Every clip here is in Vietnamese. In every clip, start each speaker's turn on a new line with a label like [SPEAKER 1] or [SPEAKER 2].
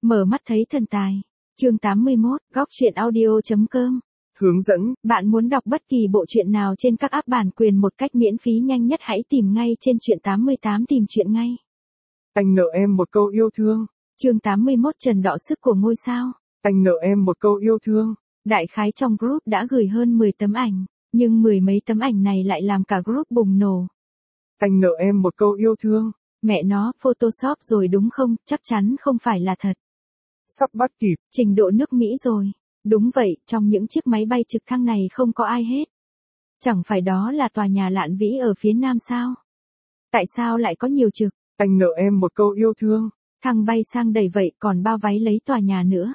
[SPEAKER 1] Mở mắt thấy thần tài. Chương 81, góc truyện audio.com.
[SPEAKER 2] Hướng dẫn.
[SPEAKER 1] Bạn muốn đọc bất kỳ bộ truyện nào trên các app bản quyền một cách miễn phí nhanh nhất hãy tìm ngay trên truyện 88 tìm truyện ngay.
[SPEAKER 2] Anh nợ em một câu yêu thương.
[SPEAKER 1] Chương 81 Trần đọ sức của ngôi sao.
[SPEAKER 2] Anh nợ em một câu yêu thương.
[SPEAKER 1] Đại khái trong group đã gửi hơn 10 tấm ảnh, nhưng mười mấy tấm ảnh này lại làm cả group bùng nổ.
[SPEAKER 2] Anh nợ em một câu yêu thương.
[SPEAKER 1] Mẹ nó, Photoshop rồi đúng không, chắc chắn không phải là thật.
[SPEAKER 2] Sắp bắt kịp.
[SPEAKER 1] Trình độ nước Mỹ rồi. Đúng vậy, trong những chiếc máy bay trực thăng này không có ai hết. Chẳng phải đó là tòa nhà Lạn Vĩ ở phía nam sao? Tại sao lại có nhiều trực?
[SPEAKER 2] Anh nợ em một câu yêu thương.
[SPEAKER 1] Thằng bay sang đầy vậy còn bao váy lấy tòa nhà nữa.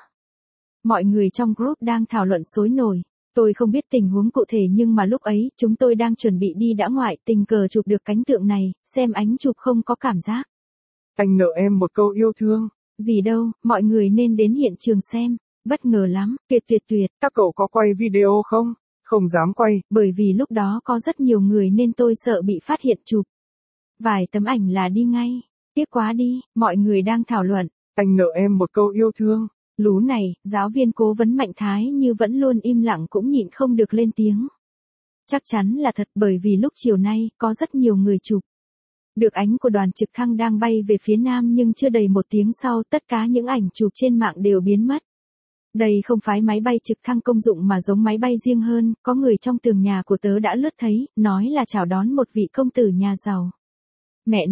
[SPEAKER 1] Mọi người trong group đang thảo luận sôi nổi. Tôi không biết tình huống cụ thể nhưng mà lúc ấy chúng tôi đang chuẩn bị đi dã ngoại tình cờ chụp được cảnh tượng này, xem ánh chụp không có cảm giác.
[SPEAKER 2] Anh nợ em một câu yêu thương.
[SPEAKER 1] Gì đâu, mọi người nên đến hiện trường xem. Bất ngờ lắm, tuyệt.
[SPEAKER 2] Các cậu có quay video không? Không dám quay.
[SPEAKER 1] Bởi vì lúc đó có rất nhiều người nên tôi sợ bị phát hiện chụp. Vài tấm ảnh là đi ngay. Tiếc quá đi, mọi người đang thảo luận.
[SPEAKER 2] Anh nợ em một câu yêu thương.
[SPEAKER 1] Lú này, giáo viên cố vấn Mạnh Thái Như vẫn luôn im lặng cũng nhịn không được lên tiếng. Chắc chắn là thật bởi vì lúc chiều nay có rất nhiều người chụp. Được ánh của đoàn trực thăng đang bay về phía nam nhưng chưa đầy một tiếng sau tất cả những ảnh chụp trên mạng đều biến mất. Đây không phải máy bay trực thăng công dụng mà giống máy bay riêng hơn, có người trong tường nhà của tớ đã lướt thấy, nói là chào đón một vị công tử nhà giàu. Mẹ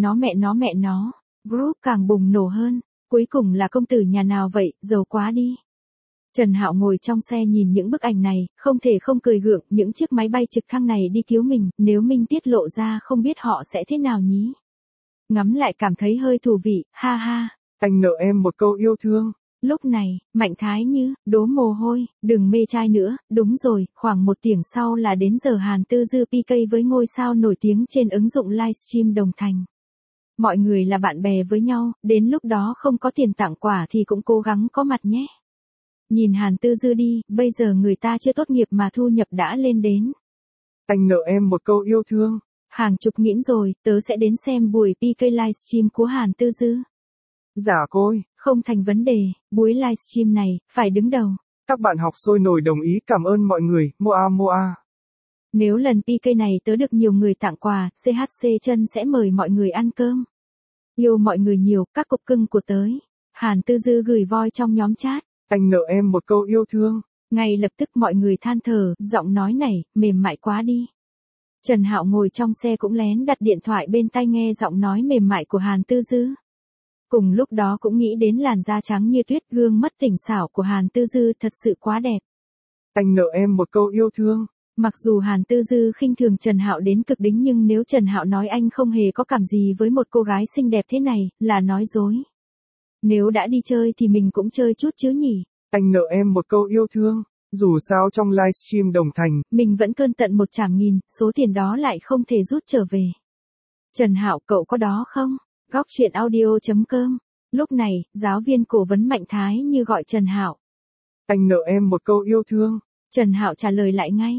[SPEAKER 1] nó, group càng bùng nổ hơn, cuối cùng là công tử nhà nào vậy, giàu quá đi. Trần Hạo ngồi trong xe nhìn những bức ảnh này, không thể không cười gượng, những chiếc máy bay trực thăng này đi cứu mình, nếu mình tiết lộ ra không biết họ sẽ thế nào nhí. Ngắm lại cảm thấy hơi thú vị, ha ha.
[SPEAKER 2] Anh nợ em một câu yêu thương.
[SPEAKER 1] Lúc này, Mạnh Thái Như, đố mồ hôi, đừng mê trai nữa, đúng rồi, khoảng một tiếng sau là đến giờ Hàn Tư Dư PK với ngôi sao nổi tiếng trên ứng dụng livestream đồng thành. Mọi người là bạn bè với nhau, đến lúc đó không có tiền tặng quà thì cũng cố gắng có mặt nhé. Nhìn Hàn Tư Dư đi, bây giờ người ta chưa tốt nghiệp mà thu nhập đã lên đến.
[SPEAKER 2] Anh nợ em một câu yêu thương.
[SPEAKER 1] Hàng chục nghìn rồi, tớ sẽ đến xem buổi PK livestream của Hàn Tư Dư.
[SPEAKER 2] Dạ côi.
[SPEAKER 1] Không thành vấn đề, buổi livestream này, phải đứng đầu.
[SPEAKER 2] Các bạn học sôi nổi đồng ý cảm ơn mọi người, moa.
[SPEAKER 1] Nếu lần PK này tớ được nhiều người tặng quà, CHC chân sẽ mời mọi người ăn cơm. Yêu mọi người nhiều, các cục cưng của tới. Hàn Tư Dư gửi voi trong nhóm chat.
[SPEAKER 2] Anh nợ em một câu yêu thương.
[SPEAKER 1] Ngay lập tức mọi người than thở, giọng nói này, mềm mại quá đi. Trần Hạo ngồi trong xe cũng lén đặt điện thoại bên tai nghe giọng nói mềm mại của Hàn Tư Dư. Cùng lúc đó cũng nghĩ đến làn da trắng như tuyết gương mắt tỉnh xảo của Hàn Tư Dư thật sự quá đẹp.
[SPEAKER 2] Anh nợ em một câu yêu thương.
[SPEAKER 1] Mặc dù Hàn Tư Dư khinh thường Trần Hạo đến cực đỉnh nhưng nếu Trần Hạo nói anh không hề có cảm gì với một cô gái xinh đẹp thế này, là nói dối. Nếu đã đi chơi thì mình cũng chơi chút chứ nhỉ.
[SPEAKER 2] Anh nợ em một câu yêu thương. Dù sao trong livestream đồng thành,
[SPEAKER 1] mình vẫn cơn tận 100.000, số tiền đó lại không thể rút trở về. Trần Hạo cậu có đó không? Góc truyện audio.com. Lúc này, giáo viên cố vấn Mạnh Thái Như gọi Trần Hạo.
[SPEAKER 2] Anh nợ em một câu yêu thương.
[SPEAKER 1] Trần Hạo trả lời lại ngay.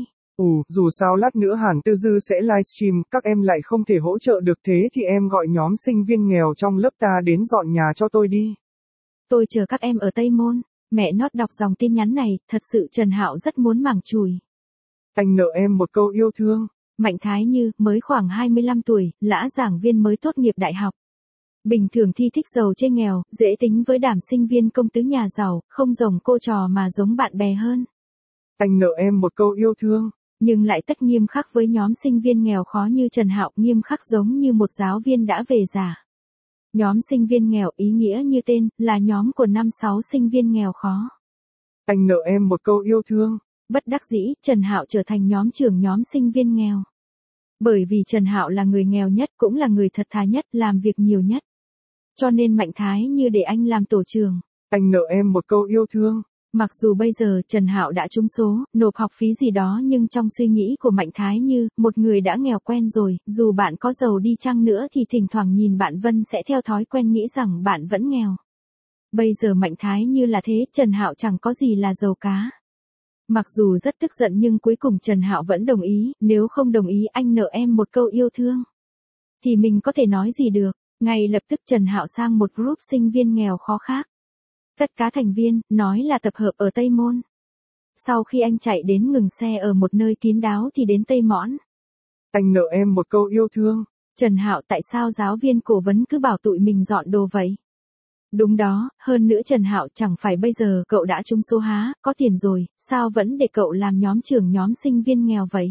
[SPEAKER 2] Dù sao lát nữa Hàn Tư Dư sẽ livestream, các em lại không thể hỗ trợ được thế thì em gọi nhóm sinh viên nghèo trong lớp ta đến dọn nhà cho tôi đi.
[SPEAKER 1] Tôi chờ các em ở Tây Môn. Mẹ nót đọc dòng tin nhắn này, thật sự Trần Hạo rất muốn mảng chùi.
[SPEAKER 2] Anh nợ em một câu yêu thương.
[SPEAKER 1] Mạnh Thái Như, mới khoảng 25 tuổi, lã giảng viên mới tốt nghiệp đại học. Bình thường thi thích giàu chê nghèo, dễ tính với đảm sinh viên công tứ nhà giàu, không giống cô trò mà giống bạn bè hơn.
[SPEAKER 2] Anh nợ em một câu yêu thương.
[SPEAKER 1] Nhưng lại tất nghiêm khắc với nhóm sinh viên nghèo khó như Trần Hạo, nghiêm khắc giống như một giáo viên đã về già. Nhóm sinh viên nghèo ý nghĩa như tên, là nhóm của 5-6 sinh viên nghèo khó.
[SPEAKER 2] Anh nợ em một câu yêu thương.
[SPEAKER 1] Bất đắc dĩ, Trần Hạo trở thành nhóm trưởng nhóm sinh viên nghèo. Bởi vì Trần Hạo là người nghèo nhất cũng là người thật thà nhất, làm việc nhiều nhất. Cho nên Mạnh Thái Như để anh làm tổ trưởng.
[SPEAKER 2] Anh nợ em một câu yêu thương.
[SPEAKER 1] Mặc dù bây giờ Trần Hạo đã trúng số, nộp học phí gì đó nhưng trong suy nghĩ của Mạnh Thái Như, một người đã nghèo quen rồi, dù bạn có giàu đi chăng nữa thì thỉnh thoảng nhìn bạn Vân sẽ theo thói quen nghĩ rằng bạn vẫn nghèo. Bây giờ Mạnh Thái Như là thế, Trần Hạo chẳng có gì là giàu cá. Mặc dù rất tức giận nhưng cuối cùng Trần Hạo vẫn đồng ý, nếu không đồng ý anh nợ em một câu yêu thương. Thì mình có thể nói gì được, ngay lập tức Trần Hạo sang một group sinh viên nghèo khó khác. Tất cả thành viên, nói là tập hợp ở Tây Môn. Sau khi anh chạy đến ngừng xe ở một nơi kín đáo thì đến Tây Mõn.
[SPEAKER 2] Anh nợ em một câu yêu thương.
[SPEAKER 1] Trần Hạo tại sao giáo viên cố vấn cứ bảo tụi mình dọn đồ vậy? Đúng đó, hơn nữa Trần Hạo chẳng phải bây giờ cậu đã trúng số há, có tiền rồi, sao vẫn để cậu làm nhóm trưởng nhóm sinh viên nghèo vậy?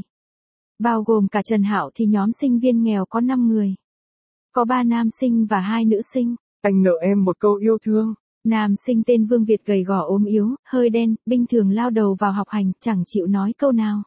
[SPEAKER 1] Bao gồm cả Trần Hạo thì nhóm sinh viên nghèo có 5 người. Có 3 nam sinh và 2 nữ sinh.
[SPEAKER 2] Anh nợ em một câu yêu thương.
[SPEAKER 1] Nam sinh tên Vương Việt gầy gò ốm yếu, hơi đen, bình thường lao đầu vào học hành, chẳng chịu nói câu nào.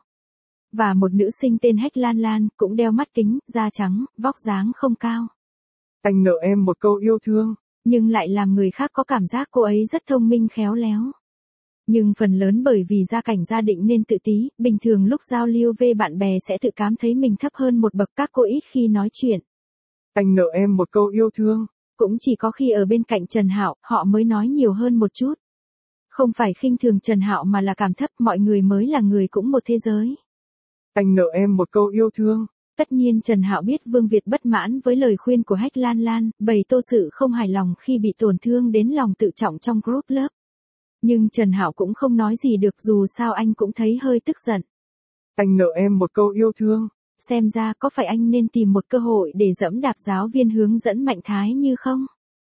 [SPEAKER 1] Và một nữ sinh tên Hách Lan Lan, cũng đeo mắt kính, da trắng, vóc dáng không cao.
[SPEAKER 2] Anh nợ em một câu yêu thương.
[SPEAKER 1] Nhưng lại làm người khác có cảm giác cô ấy rất thông minh khéo léo. Nhưng phần lớn bởi vì gia cảnh gia định nên tự tí, bình thường lúc giao lưu với bạn bè sẽ tự cảm thấy mình thấp hơn một bậc, các cô ít khi nói chuyện.
[SPEAKER 2] Anh nợ em một câu yêu thương.
[SPEAKER 1] Cũng chỉ có khi ở bên cạnh Trần Hạo, họ mới nói nhiều hơn một chút. Không phải khinh thường Trần Hạo mà là cảm thấp, mọi người mới là người cũng một thế giới.
[SPEAKER 2] Anh nợ em một câu yêu thương.
[SPEAKER 1] Tất nhiên Trần Hạo biết Vương Việt bất mãn với lời khuyên của Hách Lan Lan, bày tỏ sự không hài lòng khi bị tổn thương đến lòng tự trọng trong group lớp. Nhưng Trần Hạo cũng không nói gì được, dù sao anh cũng thấy hơi tức giận.
[SPEAKER 2] Anh nợ em một câu yêu thương.
[SPEAKER 1] Xem ra có phải anh nên tìm một cơ hội để dẫm đạp giáo viên hướng dẫn Mạnh Thái Như không?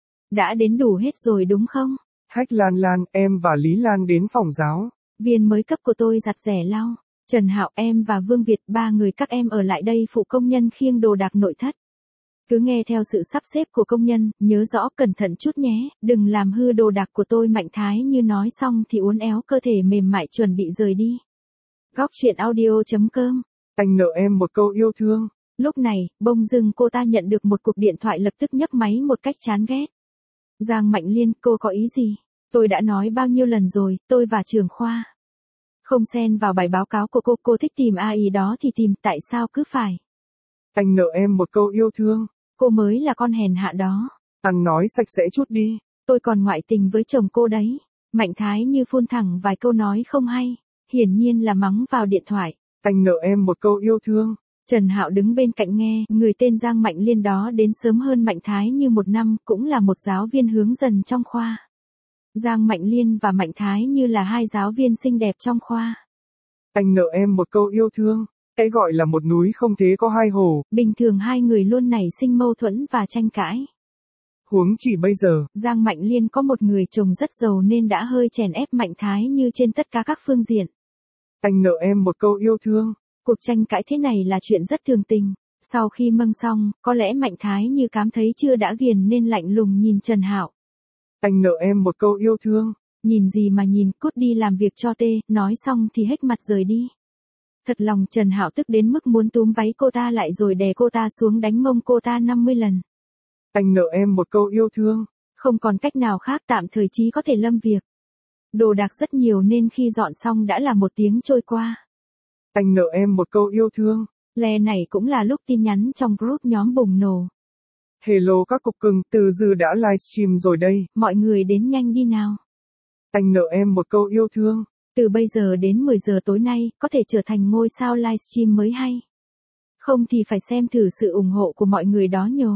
[SPEAKER 1] Đã đến đủ hết rồi đúng không?
[SPEAKER 2] Hách Lan Lan, em và Lý Lan đến phòng giáo.
[SPEAKER 1] Viên mới cấp của tôi giặt rẻ lau. Trần Hạo, em và Vương Việt, 3 người các em ở lại đây phụ công nhân khiêng đồ đạc nội thất. Cứ nghe theo sự sắp xếp của công nhân, nhớ rõ cẩn thận chút nhé, đừng làm hư đồ đạc của tôi. Mạnh Thái Như nói xong thì uốn éo cơ thể mềm mại chuẩn bị rời đi. Góc truyện audio.com.
[SPEAKER 2] Anh nợ em một câu yêu thương.
[SPEAKER 1] Lúc này, bỗng dưng cô ta nhận được một cuộc điện thoại, lập tức nhấc máy một cách chán ghét. Giang Mạnh Liên, cô có ý gì? Tôi đã nói bao nhiêu lần rồi, tôi và trưởng khoa không xen vào bài báo cáo của cô thích tìm ai đó thì tìm, tại sao cứ phải?
[SPEAKER 2] Anh nợ em một câu yêu thương.
[SPEAKER 1] Cô mới là con hèn hạ đó.
[SPEAKER 2] Ăn nói sạch sẽ chút đi.
[SPEAKER 1] Tôi còn ngoại tình với chồng cô đấy. Mạnh Thái Như phun thẳng vài câu nói không hay, hiển nhiên là mắng vào điện thoại.
[SPEAKER 2] Anh nợ em một câu yêu thương.
[SPEAKER 1] Trần Hạo đứng bên cạnh nghe, người tên Giang Mạnh Liên đó đến sớm hơn Mạnh Thái Như 1 năm, cũng là một giáo viên hướng dẫn trong khoa. Giang Mạnh Liên và Mạnh Thái Như là 2 giáo viên xinh đẹp trong khoa.
[SPEAKER 2] Anh nợ em một câu yêu thương. Cái gọi là một núi không thế có 2 hồ.
[SPEAKER 1] Bình thường 2 người luôn nảy sinh mâu thuẫn và tranh cãi.
[SPEAKER 2] Huống chỉ bây giờ,
[SPEAKER 1] Giang Mạnh Liên có một người chồng rất giàu nên đã hơi chèn ép Mạnh Thái Như trên tất cả các phương diện.
[SPEAKER 2] Anh nợ em một câu yêu thương.
[SPEAKER 1] Cuộc tranh cãi thế này là chuyện rất thường tình. Sau khi mâng xong, có lẽ Mạnh Thái Như cảm thấy chưa đã ghiền nên lạnh lùng nhìn Trần Hạo.
[SPEAKER 2] Anh nợ em một câu yêu thương.
[SPEAKER 1] Nhìn gì mà nhìn, cút đi làm việc cho tê, nói xong thì hếch mặt rời đi. Thật lòng Trần Hạo tức đến mức muốn túm váy cô ta lại rồi đè cô ta xuống đánh mông cô ta 50 lần.
[SPEAKER 2] Anh nợ em một câu yêu thương.
[SPEAKER 1] Không còn cách nào khác, tạm thời chí có thể lâm việc. Đồ đạc rất nhiều nên khi dọn xong đã là 1 tiếng trôi qua.
[SPEAKER 2] Anh nợ em một câu yêu thương.
[SPEAKER 1] Lè này cũng là lúc tin nhắn trong group nhóm bùng nổ.
[SPEAKER 2] Hello các cục cưng, Từ Dư đã livestream rồi đây.
[SPEAKER 1] Mọi người đến nhanh đi nào.
[SPEAKER 2] Anh nợ em một câu yêu thương.
[SPEAKER 1] Từ bây giờ đến 10 giờ tối nay, có thể trở thành ngôi sao livestream mới hay. Không thì phải xem thử sự ủng hộ của mọi người đó nhồ.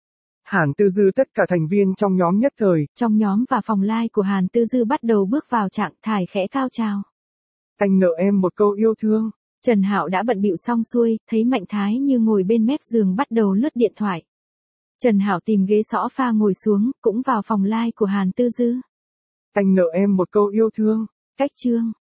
[SPEAKER 2] Hàn Tư Dư, tất cả thành viên trong nhóm nhất thời.
[SPEAKER 1] Trong nhóm và phòng live của Hàn Tư Dư bắt đầu bước vào trạng thái khẽ cao trào.
[SPEAKER 2] Anh nợ em một câu yêu thương.
[SPEAKER 1] Trần Hạo đã bận bịu xong xuôi, thấy Mạnh Thái Như ngồi bên mép giường bắt đầu lướt điện thoại. Trần Hạo tìm ghế sofa ngồi xuống, cũng vào phòng live của Hàn Tư Dư.
[SPEAKER 2] Anh nợ em một câu yêu thương.
[SPEAKER 1] Cách chương